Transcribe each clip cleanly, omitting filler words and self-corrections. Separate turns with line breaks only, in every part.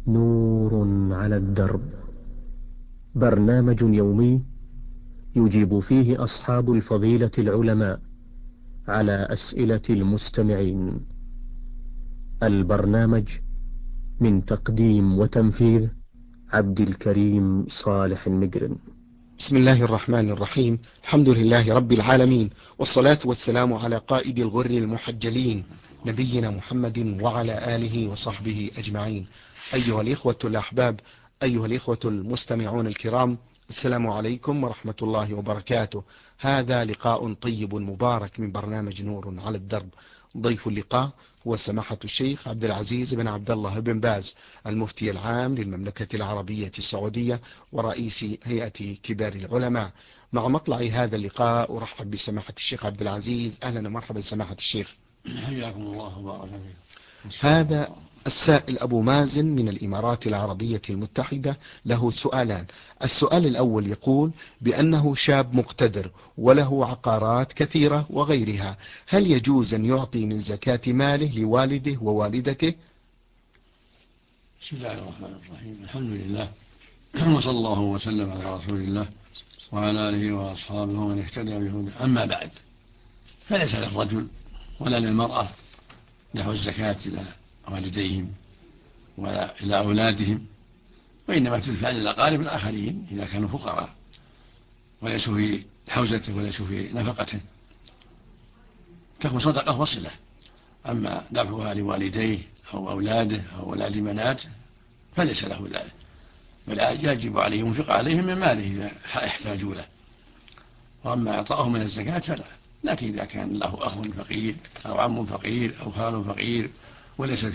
نور على الدرب، برنامج يومي يجيب فيه أصحاب الفضيلة العلماء على أسئلة المستمعين. البرنامج من تقديم وتنفيذ عبد الكريم صالح المقرن.
بسم الله الرحمن الرحيم. الحمد لله رب العالمين، والصلاة والسلام على قائد الغر المحجلين نبينا محمد وعلى آله وصحبه أجمعين. أيها الإخوة الأحباب، أيها الإخوة المستمعون الكرام، السلام عليكم ورحمة الله وبركاته. هذا لقاء طيب مبارك من برنامج نور على الدرب. ضيف اللقاء هو سماحة الشيخ عبد العزيز بن عبد الله بن باز، المفتي العام للمملكة العربية السعودية ورئيس هيئة كبار العلماء. مع مطلع هذا اللقاء أرحب بسماحة الشيخ عبد العزيز. أهلا ومرحبا سماحة الشيخ.
حياكم الله وبارك فيكم.
هذا السائل أبو مازن من الإمارات العربية المتحدة له سؤالان. السؤال الأول يقول بأنه شاب مقتدر وله عقارات كثيرة وغيرها، هل يجوز أن يعطي من زكاة ماله لوالده ووالدته؟
بسم الله الرحمن الرحيم. الحمد لله وصلى الله وسلم على رسول الله وعلى آله وأصحابه ومن اهتدى بهداه. أما بعد، فليس للرجل ولا للمرأة دفع الزكاة إلى والديهم ولا إلى أولادهم، وإنما تدفع للأقارب الآخرين إذا كانوا فقراء وليسوا في حوزته وليسوا في نفقته، تكون صدقة وصلة. أما دفعها لوالديه أو أولاده أو أولاد بناته فليس له ذلك، بل يجب عليه ينفق عليهم من ماله إذا احتاجوا له. وأما إعطاؤهم من الزكاة فلا، لكن إذا كان له أخ فقير أو عم فقير أو خال فقير وليس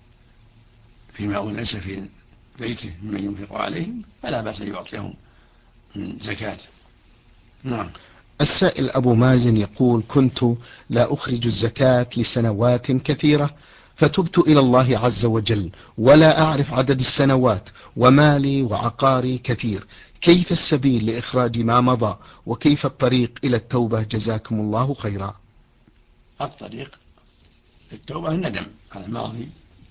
ليس في بيته ممن ينفق عليهم فلا بأس يعطيهم من زكاة. نعم.
السائل أبو مازن يقول كنت لا أخرج الزكاة لسنوات كثيرة، فتبت إلى الله عز وجل ولا أعرف عدد السنوات، ومالي وعقاري كثير، كيف السبيل لإخراج ما مضى، وكيف الطريق إلى التوبة؟ جزاكم الله خيرا.
الطريق للتوبة الندم على الماضي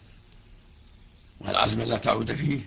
والعزم لا تعود فيه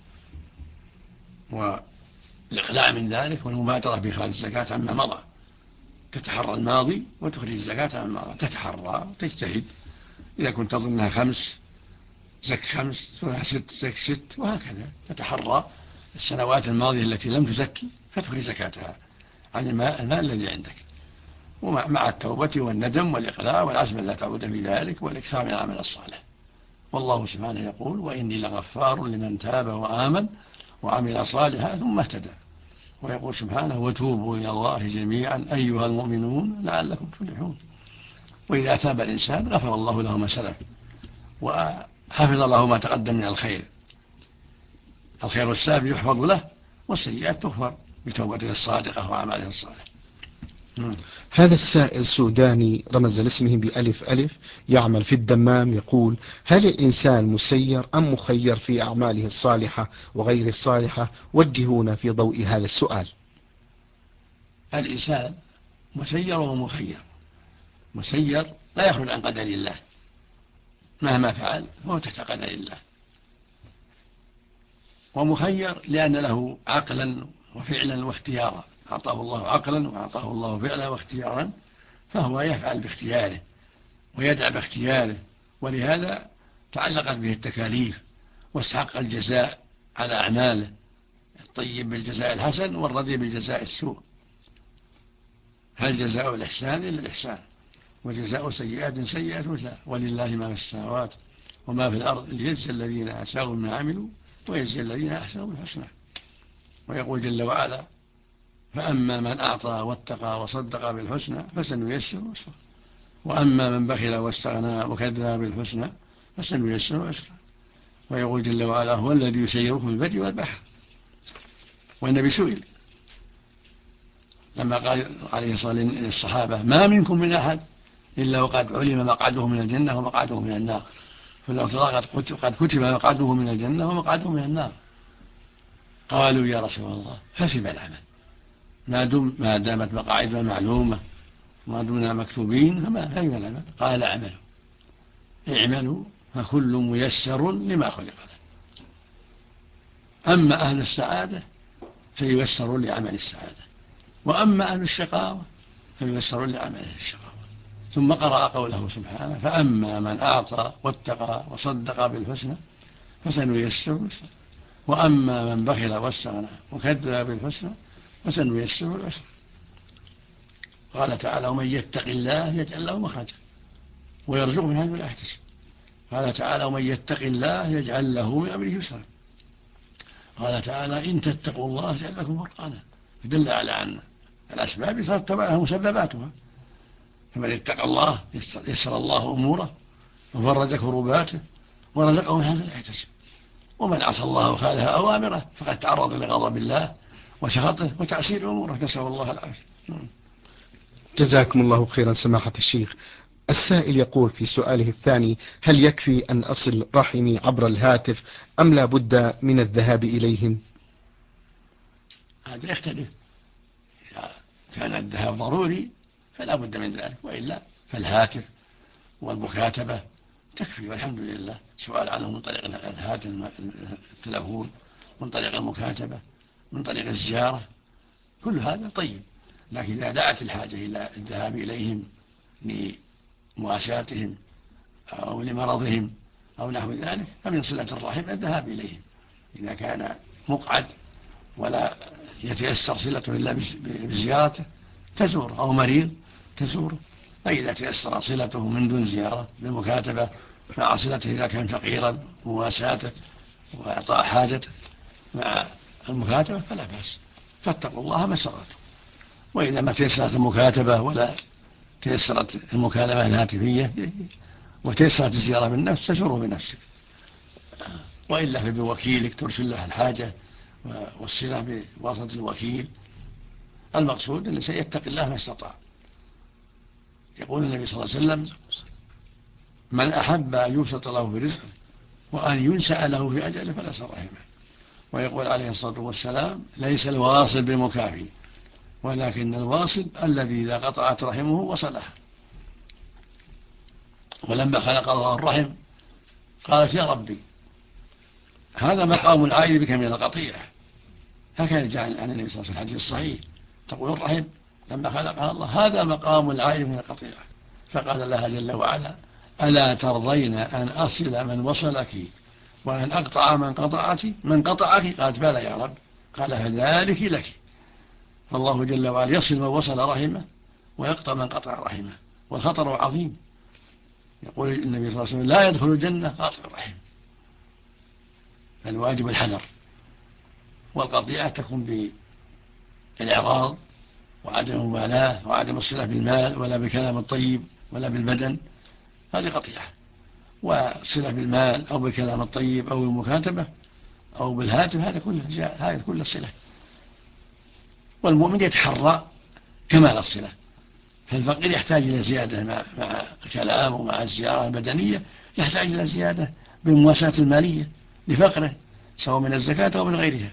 والإقلاع من ذلك والمبادرة بإخراج الزكاة عما مضى. تتحرى الماضي وتخرج الزكاة عما مضى، تتحرى تجتهد. إذا كنت تظنها 5 زك 5 6 زك 6، وهكذا تتحرى السنوات الماضية التي لم تزكي فتخرج زكاتها عن المال الذي عندك، ومع التوبة والندم والإقلاع والعزم لا تعود في ذلك والإكثار من العمل الصالح. والله سبحانه يقول: وإني لغفار لمن تاب وآمن وعمل صالحا ثم اهتدى. ويقول سبحانه: وتوبوا إلى الله جميعا أيها المؤمنون لعلكم تفلحون. وإذا تاب الإنسان غفر الله له ما سلف وحفظ له ما تقدم من الخير. الخير السابق يحفظ له والسيئات تغفر بتوبته الصادقة وأعماله الصالحة.
هذا السائل سوداني رمز لاسمه بألف ألف، يعمل في الدمام، يقول: هل الإنسان مسير أم مخير في أعماله الصالحة وغير الصالحة؟ وجهونا في ضوء هذا السؤال.
الإنسان مسير ومخير. مسير لا يخرج عن قدر الله، مهما فعل فهو تحت قدر الله. ومخير لأن له عقلا وفعلا واختيارا، أعطاه الله عقلا وأعطاه الله فعلا واختيارا، فهو يفعل باختياره ويدع باختياره، ولهذا تعلقت به التكاليف واستحق الجزاء على أعماله، الطيب بالجزاء الحسن والردي بالجزاء السوء. هل جزاء الإحسان إلا الإحسان، وجزاء سيئات سيئات مثلها، ولله ما في السماوات وما في الأرض ليجزي الذين أساءوا ما عملوا ويجزي الذين أحسنوا بالحسنى. ويقول جل وعلا: فأما من أعطى واتقى وصدق بالحسنى فسنيسره يسرا، وأما من بخل واستغنى وكذب بالحسنى فسنيسره عسرا. ويقول جل وعلا: هو الذي يسيركم في البر والبحر. والنبي سئل لما قال عليه الصلاة والسلام للصحابة: ما منكم من أحد إلا وقد علم مقعده من الجنة ومقعده من النار، فلو قد كتب مقعده من الجنة ومقعده من النار. قالوا: يا رسول الله ففيما العمل؟ ما دامت مقاعدنا معلومة ما دون مكتوبين فيما العمل؟ قال: اعملوا فكل ميسر لما خلق له. أما أهل السعادة فييسرون لعمل السعادة، وأما أهل الشقاوة فييسرون لعمل الشقاوة. ثم قرأ قوله سبحانه: فأما من أعطى واتقى وصدق بالحسنى فسنيسره، وأما من بخل واستغنى وكذب بالحسنى فسنيسره العسرى. قال تعالى: ومن يتق الله يجعل له مخرجا ويرزقه من حيث لا يحتسب. قال تعالى: ومن يتق الله يجعل له من أمره يسرا. قال تعالى: إن تتقوا الله يجعل لكم فرقانا. دل على أن الأسباب يترتب عليها مسبباتها، فمن اتقى الله يسر الله أموره وفرج كرباته ورزقه من حيث لا يحتسب. ومن عصى الله وخالف أوامره فقد تعرض لغضب الله وسخطه وتعسير أموره، نسأل الله العافية.
جزاكم الله خيرا سماحة الشيخ. السائل يقول في سؤاله الثاني: هل يكفي أن أصل رحمي عبر الهاتف أم لا بد من الذهاب إليهم؟
هذا يختلف، إذا كان الذهاب ضروري فلا بد من ذلك، وإلا فالهاتف والمكاتبة تكفي والحمد لله. سؤال عنه من طريق الهاتف التلفون، من طريق المكاتبة، من طريق الزيارة، كل هذا طيب. لكن إذا دعت الحاجة إلى الذهاب إليهم لمواساتهم أو لمرضهم أو نحو ذلك فمن صلة الرحم الذهاب إليهم. إذا كان مقعد ولا يتيسر صلته إلا بزيارته تزور، أو مريض تزوره. فإذا تيسر صلته من دون زيارة بالمكاتبة مع صلته إذا كان فقيرا مواساته وإعطاء حاجته مع المكاتبة فلا بأس، فاتقوا الله ما استطعتم. وإذا ما تيسرت المكاتبة ولا تيسرت المكالمة الهاتفية وتيسرت الزيارة بالنفس تزوره بنفسك، وإلا فبوكيلك ترسل له الحاجة والصلة بواسطة الوكيل. المقصود أن سيتق الله ما استطاع. يقول النبي صلى الله عليه وسلم: من أحب أن يبسط له في رزقه وأن ينسأ له في أجله فلا يصل رحمه. ويقول عليه الصلاة والسلام: ليس الواصل بمكافي ولكن الواصل الذي إذا قطعت رحمه وصلها. ولما خلق الله الرحم قالت: يا ربي هذا مقام العائد بك من القطيعة. هكذا جاء عن النبي صلى الله عليه وسلم في الحديث الصحيح تقول الرحم لما خلقها الله: هذا مقام العائد من القطيعة. فقال لها جل وعلا: ألا ترضين أن أصل من وصلك وأن أقطع من قطعك؟ قالت: بلى يا رب. قال: فذلك لك. فالله جل وعلا يصل من وصل رحمه ويقطع من قطع رحمه، والخطر عظيم. يقول النبي صلى الله عليه وسلم: لا يدخل الجنة قاطع الرحم. فالواجب الحذر، والقطيعة تكون بالإعراض وعدم المبالاة وعدم الصلة بالمال ولا بالكلام الطيب ولا بالبدن، هذه قطيعة. وصلة بالمال أو بالكلام الطيب أو بالمكاتبة أو بالهاتف هذا كله صلة. والمؤمن يتحرى كمال الصلة، فالفقير يحتاج إلى زيادة مع الكلام ومع الزيارة البدنية، يحتاج إلى زيادة بالمواساة المالية لفقره سواء من الزكاة أو من غيرها.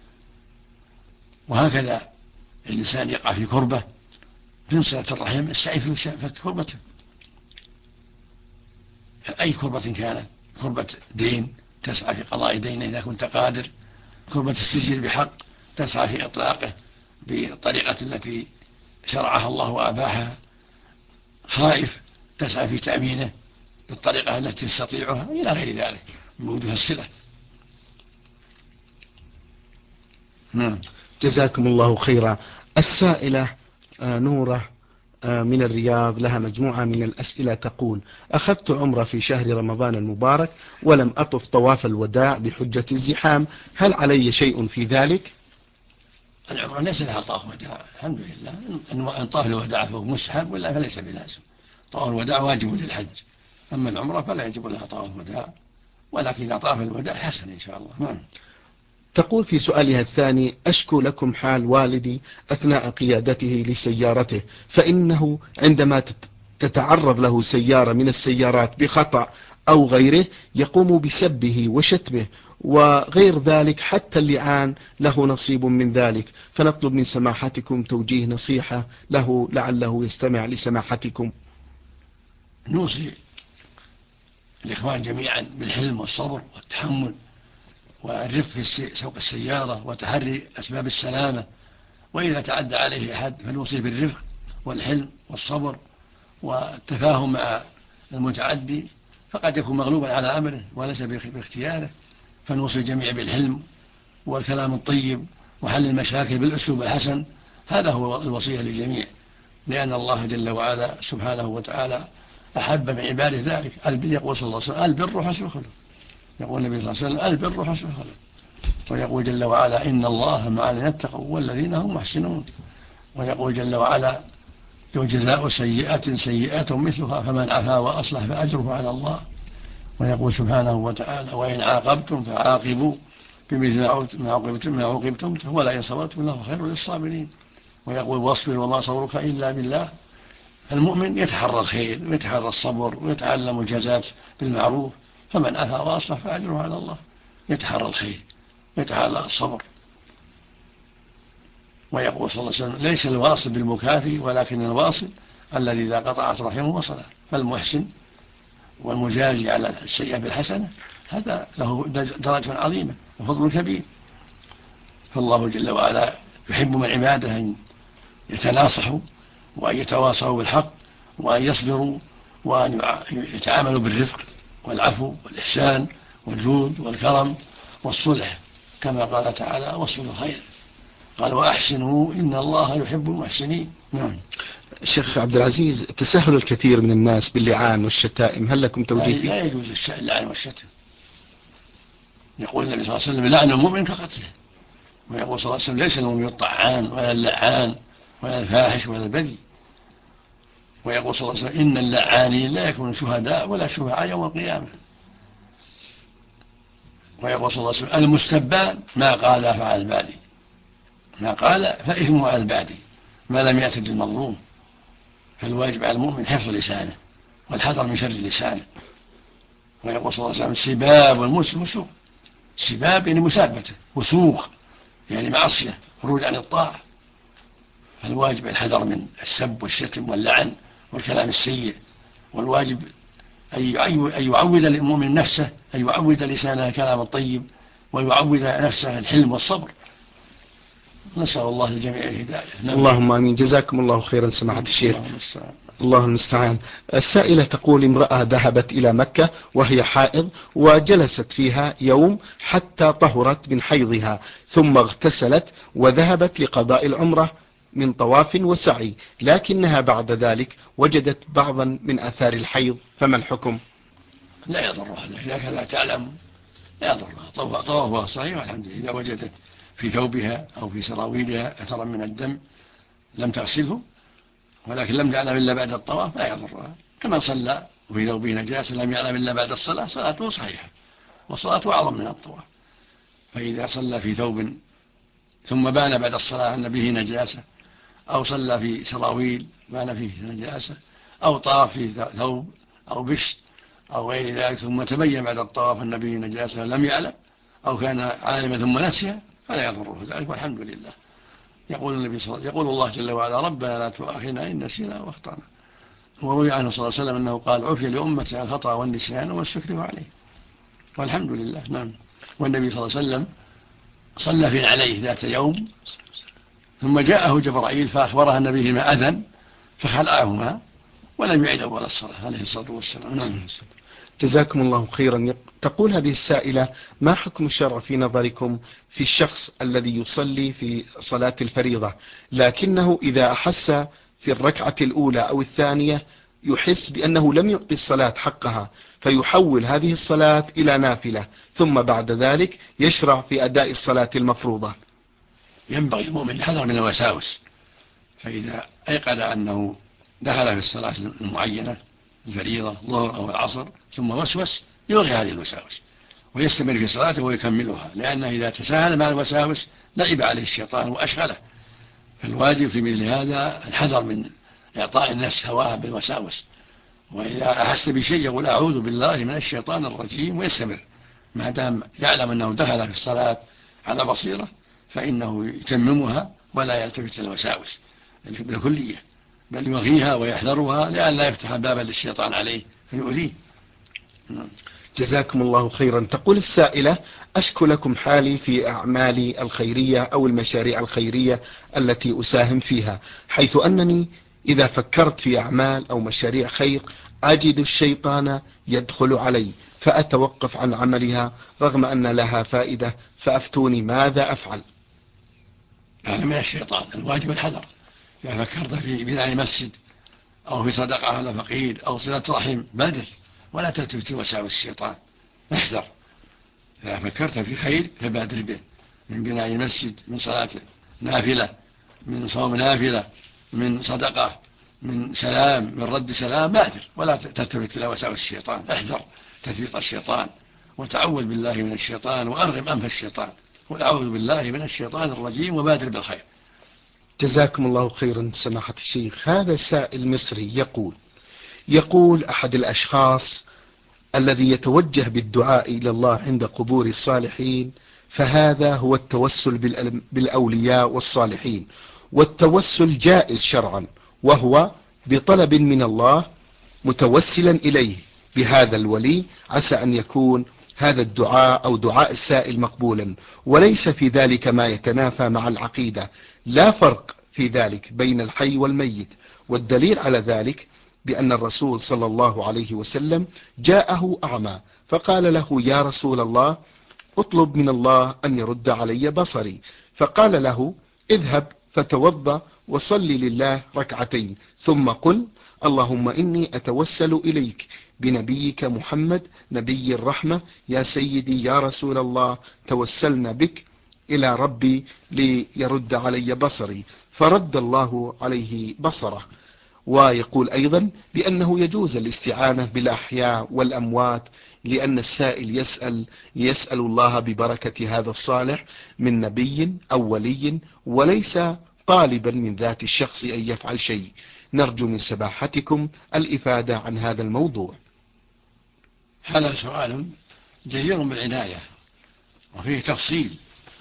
وهكذا الإنسان يقع في كربة في صلة الرحم السعي في فك كربته، أي كربة كانت، كربة دين تسعى في قضاء دينه إذا كنت قادر، كربة السجل بحق تسعى في إطلاقه بالطريقة التي شرعها الله وأباحها، خائف تسعى في تأمينه بالطريقة التي تستطيعها، إلى غير ذلك من وجوه الصلة.
جزاكم الله خيرا. السائلة نورة من الرياض لها مجموعة من الأسئلة تقول: أخذت عمرة في شهر رمضان المبارك ولم أطف طواف الوداع بحجة الزحام، هل علي شيء في ذلك؟
العمرة ليس لها طواف وداع الحمد لله، إن طاف الوداع فهو مسحب ولا فليس بلازم. طواف الوداع واجب للحج، أما العمرة فلا يجب لها طواف وداع، ولكن إذا طاف الوداع حسن إن شاء الله.
تقول في سؤالها الثاني: أشكو لكم حال والدي أثناء قيادته لسيارته، فإنه عندما تتعرض له سيارة من السيارات بخطأ أو غيره يقوم بسبه وشتمه وغير ذلك، حتى اللعان له نصيب من ذلك، فنطلب من سماحتكم توجيه نصيحة له لعله يستمع لسماحتكم.
نوصي الإخوان جميعا بالحلم والصبر والتحمل والرفق في سوق السيارة وتحري أسباب السلامة. وإذا تعدى عليه أحد فالوصي بالرفق والحلم والصبر والتفاهم مع المتعدي، فقد يكون مغلوبا على أمره وليس باختياره، فنوصي الجميع بالحلم والكلام الطيب وحل المشاكل بالأسلوب الحسن. هذا هو الوصية للجميع، لأن الله جل وعلا سبحانه وتعالى أحب من عباده ذلك. يقول صلى الله عليه وسلم: البر حسن الخلق. يقول النبي صلى الله عليه وسلم: البر حسن الخلق. ويقول جل وعلا: إن الله مع الذين اتقوا والذين هم محسنون. ويقول جل وعلا: وجزاء سيئة سيئة مثلها فمن عفا وأصلح فأجره على الله. ويقول سبحانه وتعالى: وإن عاقبتم فعاقبوا بمثل ما عوقبتم ولئن صبرتم لهو خير للصابرين. ويقول: واصبر وما صبرك إلا بالله. المؤمن يتحرى الخير ويتحرى الصبر ويتعلم الجزاء بالمعروف، فمن عفا وأصلح فأجره على الله. يتحرى الخير ويتحرى الصبر. ويقول صلى الله عليه وسلم: ليس الواصل بالمكافئ ولكن الواصل الذي إذا قطعت رحمه وصله. فالمحسن والمجازي على السيئة بالحسنة هذا له درجة عظيمة وفضل كبير. فالله جل وعلا يحب من عباده أن يتناصحوا وأن يتواصوا بالحق وأن يصبروا وأن يتعاملوا بالرفق والعفو والإحسان والجود والكرم والصلح، كما قال تعالى: واصبروا خير. قال: وأحسنوا إن الله يحب المحسنين. نعم.
الشيخ عبد العزيز، تساهل الكثير من الناس باللعان والشتائم، هل لكم توجيه فيه؟
لا يجوز اللعن والشتم. يقول النبي صلى الله عليه وسلم: لعن المؤمن كقتله. ويقول صلى الله عليه وسلم: ليس المؤمن الطعان ولا اللعان ولا الفاحش ولا البذي. ويقول صلى الله عليه وسلم: إن اللعانين لا يكونون شهداء ولا شفعاء يوم القيامة. ويقول صلى الله عليه وسلم: المستبان ما قال فعل البادي، ما قال فإثمه على البادي ما لم يعتد المظلوم. فالواجب على المؤمن حفظ لسانه والحذر من شر لسانه. ويقول صلى الله عليه وسلم: سباب المسلم فسوق. سباب يعني مسابته، وسوق يعني معصية، خروج عن الطاعة. فالواجب الحذر من السب والشتم واللعن والكلام السيء. والواجب أن يعود المؤمن نفسه، أن يعود لسانه الكلام الطيب، ويعود نفسه الحلم والصبر. نسأل الله للجميع الهداية.
اللهم آمين. جزاكم الله خيرا سماحة الشيخ. الله المستعان. السائلة تقول: امرأة ذهبت إلى مكة وهي حائض وجلست فيها يوم حتى طهرت من حيضها، ثم اغتسلت وذهبت لقضاء العمرة من طواف وسعي، لكنها بعد ذلك وجدت بعضا من آثار الحيض، فما الحكم؟
لا يضرها، إذا كان لا تعلم لا يضرها. طوافها صحيح والحمد لله. إذا وجدت في ثوبها أو في سراويلها أثرا من الدم لم تغسله ولكن لم تعلم إلا بعد الطواف لا يضرها. كما صلى وفي ثوبه نجاسة لم يعلم إلا بعد الصلاة، صلاته صحيحة وصلاته أعظم من الطواف. فإذا صلى في ثوب ثم بان بعد الصلاة أن به نجاسة، أو صلى في سراويل بان فيه نجاسة، أو طاف في ثوب أو بشت أو غير ذلك ثم تبين بعد الطواف أن به نجاسة لم يعلم، أو كان عالما ثم نسيها، فلا يضره ذلك والحمد لله. يقول الله جل وعلا: ربنا لا تؤاخذنا إن نسينا واخطأنا. وروي عنه صلى الله عليه وسلم أنه قال: عفي لأمتي الخطأ والنسيان والسكر عليه، والحمد لله. نعم. والنبي صلى الله عليه وسلم صلى في عليه ذات يوم، ثم جاءه جبرائيل فأخبره أن بهما أذى فخلعهما ولم يعد أول الصلاة عليه الصلاة والسلام. نعم.
جزاكم الله خيرا. تقول هذه السائلة: ما حكم الشرع في نظركم في الشخص الذي يصلي في صلاة الفريضة لكنه إذا أحس في الركعة الأولى أو الثانية يحس بأنه لم يعطي الصلاة حقها، فيحول هذه الصلاة إلى نافلة، ثم بعد ذلك يشرع في أداء الصلاة المفروضة؟
ينبغي المؤمن الحذر من الوساوس، فإذا أيقن أنه دخل في الصلاة المعينة الفريضة الظهر أو العصر ثم وسوس يلغي هذه الوساوس ويستمر في صلاته ويكملها، لأنه إذا تساهل مع الوساوس لعب عليه الشيطان وأشغله. فالواجب في مثل هذا الحذر من إعطاء النفس هواها بالوساوس، وإذا أحس بشيء يقول: أعوذ بالله من الشيطان الرجيم، ويستمر ما دام يعلم أنه دخل في الصلاة على بصيرة، فإنه يتممها ولا يلتفت الوساوس بالكلية، بل يلغيها ويحذرها لئلا يفتح بابا للشيطان عليه فيؤذيه.
جزاكم الله خيرا. تقول السائلة: أشكو لكم حالي في أعمالي الخيرية أو المشاريع الخيرية التي أساهم فيها، حيث أنني إذا فكرت في أعمال أو مشاريع خير أجد الشيطان يدخل علي فأتوقف عن عملها رغم أن لها فائدة، فأفتوني ماذا أفعل؟
هذا من الشيطان، الواجب الحذر. إذا فكرت في بناء مسجد أو في صدقة على فقير أو صلة رحم بادر، ولا تلتفت وساوس الشيطان، احذر. إذا فكرت في خير فبادر به، من بناء مسجد، من صلاة نافلة، من صوم نافلة، من صدقة، من سلام، من رد سلام، بادر ولا تلتفت إلى وساوس الشيطان. احذر تثبيط الشيطان، وتعوذ بالله من الشيطان، وأرغم أنف الشيطان، قل أعوذ بالله من الشيطان الرجيم، وبادر بالخير.
جزاكم الله خيرا سماحة الشيخ. هذا سائل مصري يقول أحد الأشخاص الذي يتوجه بالدعاء إلى الله عند قبور الصالحين، فهذا هو التوسل بالأولياء والصالحين، والتوسل جائز شرعا، وهو بطلب من الله متوسلا إليه بهذا الولي، عسى أن يكون هذا الدعاء أو دعاء السائل مقبولا، وليس في ذلك ما يتنافى مع العقيدة، لا فرق في ذلك بين الحي والميت. والدليل على ذلك بأن الرسول صلى الله عليه وسلم جاءه أعمى فقال له: يا رسول الله، اطلب من الله أن يرد علي بصري، فقال له: اذهب فتوضأ وصلي لله ركعتين، ثم قل: اللهم إني أتوسل إليك بنبيك محمد نبي الرحمة، يا سيدي يا رسول الله، توسلنا بك إلى ربي ليرد علي بصري، فرد الله عليه بصره. ويقول أيضا بأنه يجوز الاستعانة بالأحياء والأموات، لأن السائل يسأل الله ببركة هذا الصالح من نبي أو ولي، وليس طالبا من ذات الشخص أن يفعل شيء. نرجو من سماحتكم الإفادة عن هذا الموضوع.
هذا سؤال جدير بالعناية وفيه تفصيل.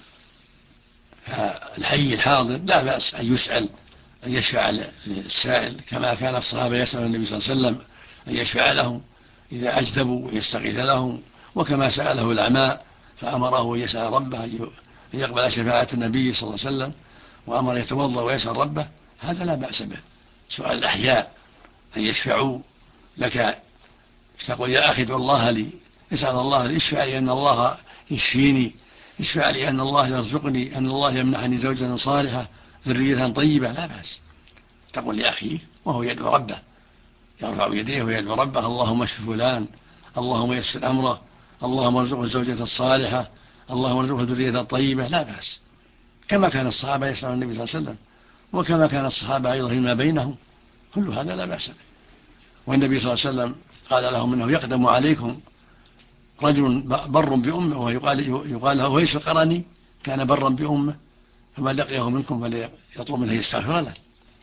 الحي الحاضر لا بأس أن يسأل، أن يشفع للسائل، كما كان الصحابة يسأل النبي صلى الله عليه وسلم أن يشفع لهم إذا أجدبوا ويستغيث لهم، وكما سأله الأعمى فأمره أن يسأل ربه أن يقبل شفاعة النبي صلى الله عليه وسلم، وأمر يتوضأ ويسأل ربه، هذا لا بأس به. سؤال الأحياء أن يشفعوا لك، تقول: يا أخي ادعو الله لي، اسأل الله لي، اشفع لي أن الله يشفيني، اشفع لي أن الله يرزقني، أن الله يمنحني زوجة صالحة ذرية طيبة، لا بأس. تقول لأخيه وهو يدعو ربه، يرفع يديه ويدعو ربه: اللهم اشف فلان، اللهم يسر أمره، اللهم ارزقه الزوجة الصالحة، اللهم ارزقه الذرية الطيبة، لا بأس. كما كان الصحابة يسأل النبي صلى الله عليه وسلم، وكما كان الصحابة أيضا فيما بينهم، كل هذا لا بأس به. والنبي صلى الله عليه وسلم قال لهم إنه يقدم عليكم رجل بر بأمه، ويقال له ويس القرني، كان برا بأمه، فما لقيه منكم فليطلب منه يستغفر له.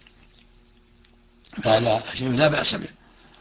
هذا شيء لا بأس به.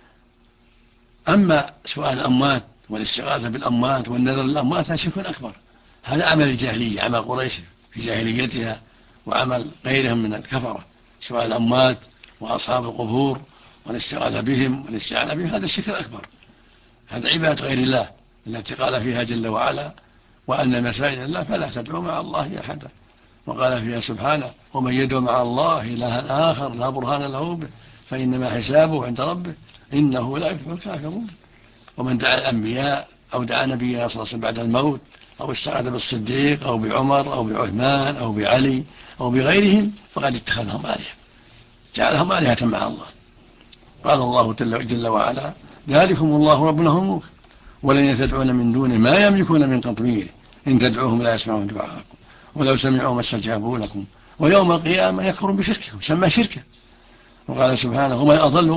أما سؤال الأموات والاستغاثة بالأموات والنذر للأموات هذا شرك أكبر، هذا عمل الجاهلية، عمل قريش في جاهليتها وعمل غيرهم من الكفرة. سؤال الأموات وأصحاب القبور والاستغاثة بهم والاستعانة بهم هذا الشرك الأكبر، هذا عبادة غير الله التي قال فيها جل وعلا: وأن مساجد الله فلا تدعوا مع الله أحدا. وقال فيها سبحانه: ومن يدعو مع الله إلها آخر لا برهان له به فإنما حسابه عند ربه إنه لا يفلح الكافرون. ومن دعا الأنبياء أو دعا نبينا صلى الله عليه وسلم بعد الموت، أو استغاث بالصديق أو بعمر أو بعثمان أو بعلي أو بغيرهم، فقد اتخذهم آلهة، جعلهم آلهة مع الله. قال الله جل وعلا: ذلكم الله ربنا هو الملك ولن تدعون من دونه ما يملكون من قطمير إن تدعوهم لا يسمعون دعاءكم ولو سمعوا ما استجابوا لكم ويوم القيامة يكفر بشرككم، سمى شركه. وقال سبحانه: ومن أضل،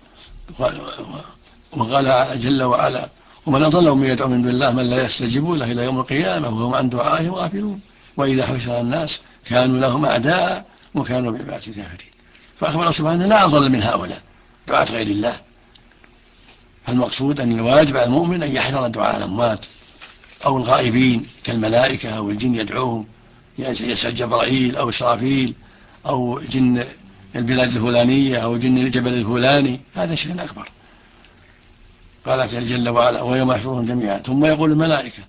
وقال جل وعلا: ومن أضل من يدعو من دون الله من لا يستجيب له إلى يوم القيامة وهم عن دعائهم غافلون وإذا حشر الناس كانوا لهم أعداء وكانوا بعبادته كافرين. فأخبر سبحانه: لا أضل من هؤلاء دعاة غير الله. فالمقصود أن الواجب على المؤمن أن يحذر دعاء الأموات أو الغائبين كالملائكة أو الجن يدعوهم، يسأل جبرائيل أو إسرافيل أو جن البلاد الفلانية أو جن الجبل الفلاني، هذا شيء أكبر. قال جل وعلا ويوم يحشرهم جميعا ثم يقول الملائكة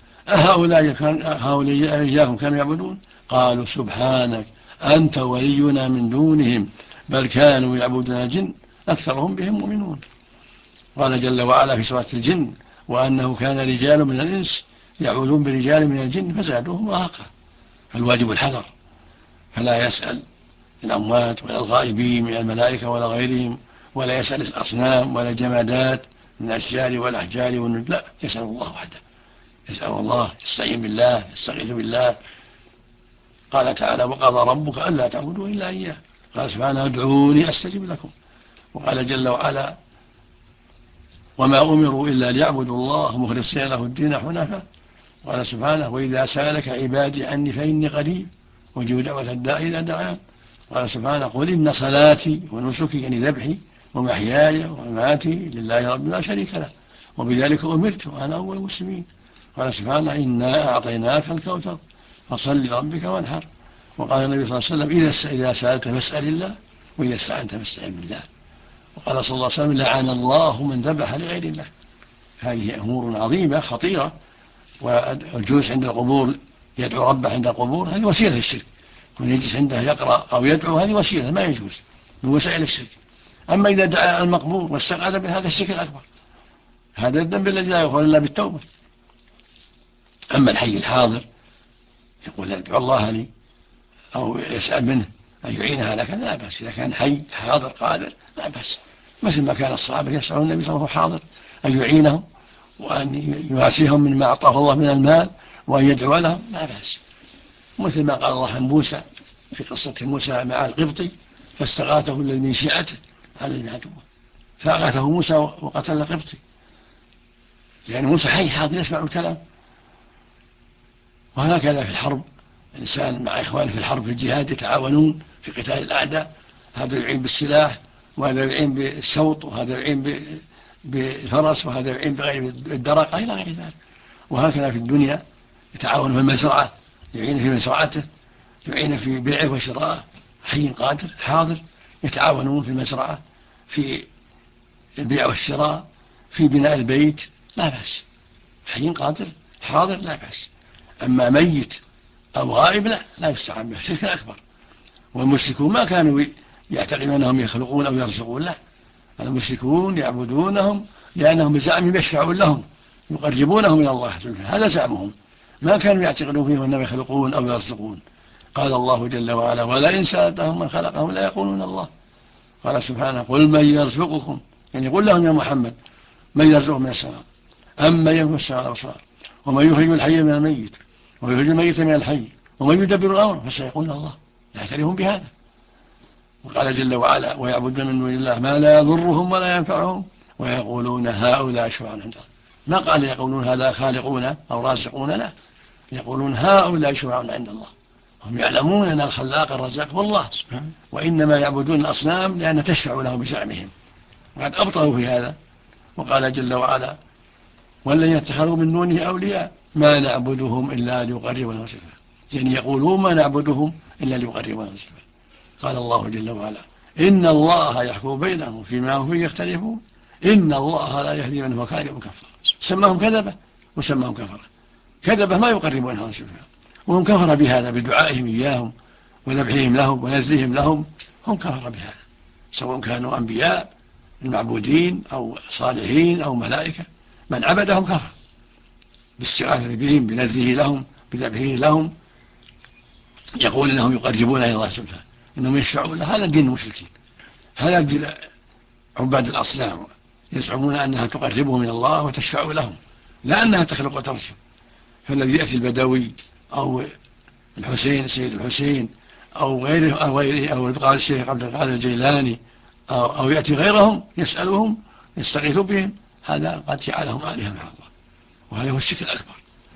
هؤلاء إياكم كانوا يعبدون قالوا سبحانك أنت ولينا من دونهم بل كانوا يعبدون الجن أكثرهم بهم مؤمنون. قال جل وعلا في سورة الجن وأنه كان رجال من الإنس يعبدون برجال من الجن فزادوهم رهقا. فالواجب الحذر، فلا يسأل الأموات ولا الغائبين من الملائكة ولا غيرهم، ولا يسأل الأصنام ولا الجمادات من الأشجار والأحجار والنجوم، لا، يسأل الله وحده، يسأل الله، يستعين بالله، يستغيث بالله. قال تعالى وقضى ربك ألا تعبدوا إلا إياه. قال سبحانه ادعوني أستجب لكم. وقال جل وعلا وما أمروا إلا ليعبدوا الله مخلصين له الدين حنفاء. قال سبحانه وإذا سألك عبادي عني فإني قريب أجيب دعوة الداعي إذا دعان. قال سبحانه قل إن صلاتي ونسكي يعني ذبحي ومحياي ومماتي لله رب لا شريك له وبذلك أمرت وأنا أول المسلمين. قال سبحانه إنا أعطيناك الكوثر فصل لربك وانحر. وقال النبي صلى الله عليه وسلم إذا سألت فاسأل الله وإذا استعنت فاستعن بالله. وقال صلى الله عليه وسلم لعن الله من ذبح لغير الله. هذه أمور عظيمة خطيرة. والجلوس عند القبور يدعو ربه عند القبور هذه وسيلة للشرك، كون يجلس عنده يقرأ أو يدعو هذه وسيلة ما يجوز من وسائل الشرك. أما إذا دعا المقبور واستغاث به هذا الشرك الأكبر، هذا الذنب الذي لا يغفر إلا بالتوبة. أما الحي الحاضر يقول ادعو الله لي أو يسأل منه أن يعينها لك لا بأس، إذا كان حي حاضر قادر لا بأس، مثل ما كان الصحابة يسألون النبي صلى الله عليه وسلم حاضر أن يعينهم وأن يواسيهم من ما أعطاه الله من المال وأن يدعو لهم لا بأس، مثل ما قال الله عن موسى في قصة موسى مع القبطي فاستغاثه الذي من شيعته على العدو فأغاثه موسى وقتل القبطي، لأن موسى حي حاضر يسمع الكلام. وهكذا في الحرب الإنسان مع إخوانه في الحرب في الجهاد يتعاونون في قتال الأعداء، هذا يعين بالسلاح وهذا يعين بالسوط وهذا يعين بالفرس وهذا يعين بغير الدرقة إلى غير ذلك. وهكذا في الدنيا يتعاون في المزرعة يعين في مزرعته يعين في بيعه وشراءه، حي قادر حاضر يتعاونون في المزرعة في البيع والشراء في بناء البيت لا بأس، حي قادر حاضر لا بأس. أما ميت أو غائب لا يستعان به، شرك أكبر. والمشركون ما كانوا يعتقدون أنهم يخلقون أو يرزقون، لا، المشركون يعبدونهم لأنهم بزعمهم يشفعون لهم يقربونهم إلى الله، هذا زعمهم، ما كانوا يعتقدون فيهم أنهم يخلقون أو يرزقون. قال الله جل وعلا ولئن سألتهم من خلقهم لا يقولون الله. قال سبحانه قل من يرزقكم، يعني قل لهم يا محمد من يرزقكم من السماء أما يملك السماء والأبصار ومن يخرج الحي من الميت ويخرج الميت من الحي ومن يدبر الأمر فسيقولون الله، يعترفون بهذا. وقال جل وعلا ويعبدون من دون الله ما لا يضرهم ولا ينفعهم ويقولون هؤلاء شفعاء عند الله. ما قال يقولون هذا خالقون أو رازقون، لا، يقولون هؤلاء شفعاء عند الله. هم يعلمون أن الخلاق الرزاق هو الله، وإنما يعبدون الأصنام لأن تشفع لهم بزعمهم، وقد أبطلوا في هذا. وقال جل وعلا والذين اتخذوا من دونه أولياء ما نعبدهم إلا ليقربونا زلفى، يعني يقولون ما نعبدهم إلا ليقربونا زلفى. قال الله جل وعلا إن الله يحكم بينهم فيما هم فيه يختلفون إن الله لا يهدي من هو كاذب كفر. سماهم كذبة وسماهم كفرة. كذبة ما يقربونها زلفى، وهم كفر بهذا بدعائهم إياهم وذبحهم لهم ونذرهم لهم، هم كفر بهذا سواء كانوا أنبياء المعبودين أو صالحين أو ملائكة، من عبدهم كفر باستغاثة بهم بنذره لهم بذبحه لهم، يقول إنهم يقربون إلى الله سبحانه إنهم يشفعون له. هذا دين المشركين، هذا دين عباد الأصنام، يزعمون أنها تقربهم من الله وتشفع لهم لا أنها تخلق وترزق. فالذي يأتي البدوي أو الحسين سيد الحسين أو غيره أو الشيخ عبد القادر الجيلاني أو يأتي غيرهم يسألهم يستغيث بهم، هذا قد جعلهم آلهة مع الله، وهذا هو الشرك الأكبر.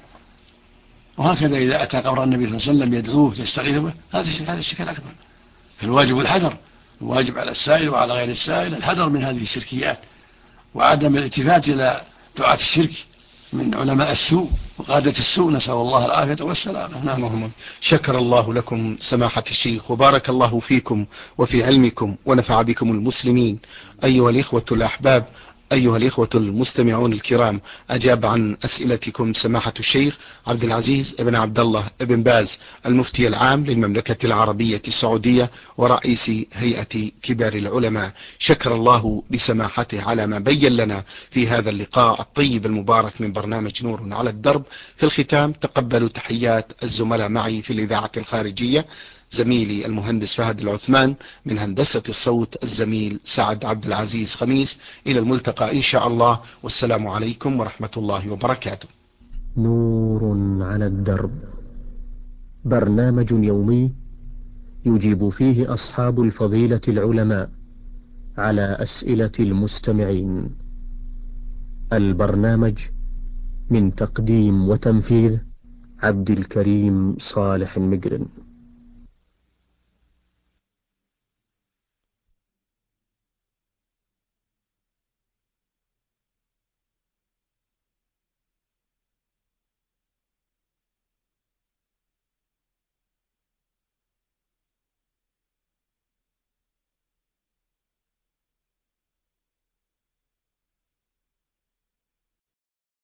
وهكذا إذا أتى قبر النبي صلى الله عليه وسلم يدعوه يستغيث به، هذا الشرك الأكبر. فالواجب الحذر، الواجب على السائل وعلى غير السائل الحذر من هذه الشركيات وعدم الالتفات إلى دعاة الشرك من علماء السوء وقادة السوء، نسأل الله العافية والسلامة.
نعم. شكر الله لكم سماحة الشيخ وبارك الله فيكم وفي علمكم ونفع بكم المسلمين. أيها الإخوة الأحباب، أيها الإخوة المستمعون الكرام، أجاب عن أسئلتكم سماحة الشيخ عبد العزيز بن عبد الله بن باز، المفتي العام للمملكة العربية السعودية ورئيس هيئة كبار العلماء. شكر الله لسماحته على ما بين لنا في هذا اللقاء الطيب المبارك من برنامج نور على الدرب. في الختام تقبلوا تحيات الزملاء معي في الإذاعة الخارجية، زميلي المهندس فهد العثمان، من هندسة الصوت الزميل سعد عبد العزيز خميس. إلى الملتقى إن شاء الله، والسلام عليكم ورحمة الله وبركاته.
نور على الدرب، برنامج يومي يجيب فيه أصحاب الفضيلة العلماء على أسئلة المستمعين. البرنامج من تقديم وتنفيذ عبد الكريم صالح المقرن.